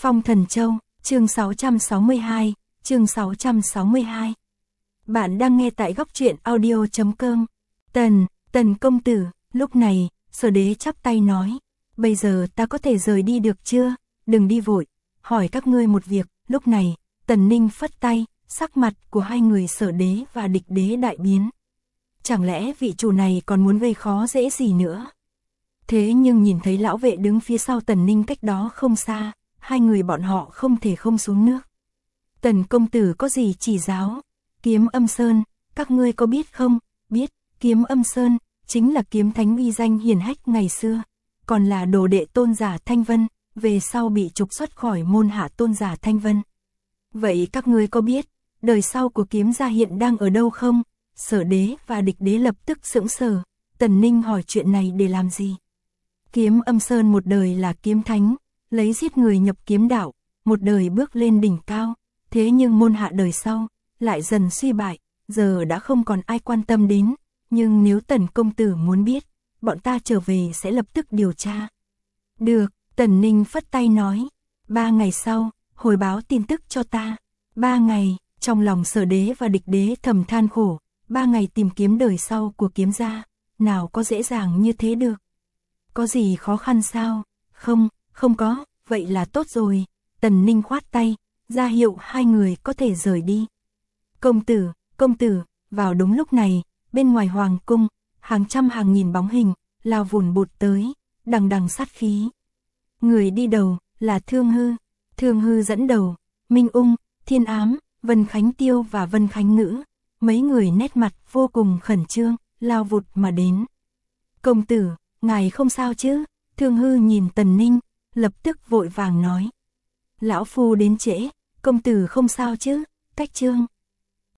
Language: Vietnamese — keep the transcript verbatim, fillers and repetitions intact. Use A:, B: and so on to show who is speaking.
A: Phong Thần Châu, chương sáu trăm sáu mươi hai, chương sáu trăm sáu mươi hai. Bạn đang nghe tại góc truyện audio chấm com. Tần, Tần công tử, lúc này, Sở Đế chắp tay nói, bây giờ ta có thể rời đi được chưa? Đừng đi vội, hỏi các ngươi một việc. Lúc này, Tần Ninh phất tay, sắc mặt của hai người Sở Đế và Địch Đế đại biến. Chẳng lẽ vị chủ này còn muốn gây khó dễ gì nữa? Thế nhưng nhìn thấy lão vệ đứng phía sau Tần Ninh cách đó không xa, hai người bọn họ không thể không xuống nước. Tần công tử có gì chỉ giáo? Kiếm Âm Sơn, các ngươi có biết không? Biết, Kiếm Âm Sơn chính là kiếm thánh uy danh hiển hách ngày xưa, còn là đồ đệ tôn giả Thanh Vân, về sau bị trục xuất khỏi môn hạ tôn giả Thanh Vân. Vậy các ngươi có biết, đời sau của kiếm gia hiện đang ở đâu không? Sở Đế và Địch Đế lập tức sững sờ. Tần Ninh hỏi chuyện này để làm gì? Kiếm Âm Sơn một đời là kiếm thánh, lấy giết người nhập kiếm đạo, một đời bước lên đỉnh cao, thế nhưng môn hạ đời sau lại dần suy bại, giờ đã không còn ai quan tâm đến, nhưng nếu Tần công tử muốn biết, bọn ta trở về sẽ lập tức điều tra. Được, Tần Ninh phất tay nói, ba ngày sau, hồi báo tin tức cho ta. Ba ngày, trong lòng Sở Đế và Địch Đế thầm than khổ, ba ngày tìm kiếm đời sau của kiếm gia, nào có dễ dàng như thế được. Có gì khó khăn sao? Không, không có, vậy là tốt rồi. Tần Ninh khoát tay, ra hiệu hai người có thể rời đi. Công tử, công tử, vào đúng lúc này, bên ngoài hoàng cung, hàng trăm hàng nghìn bóng hình, lao vùn bụt tới, đằng đằng sát khí. Người đi đầu, là Thương Hư. Thương Hư dẫn đầu, Minh Ung, Thiên Ám, Vân Khánh Tiêu và Vân Khánh Ngữ. Mấy người nét mặt vô cùng khẩn trương, lao vụt mà đến. Công tử, ngài không sao chứ? Thương Hư nhìn Tần Ninh, lập tức vội vàng nói. Lão phu đến trễ, công tử không sao chứ? Cách trương,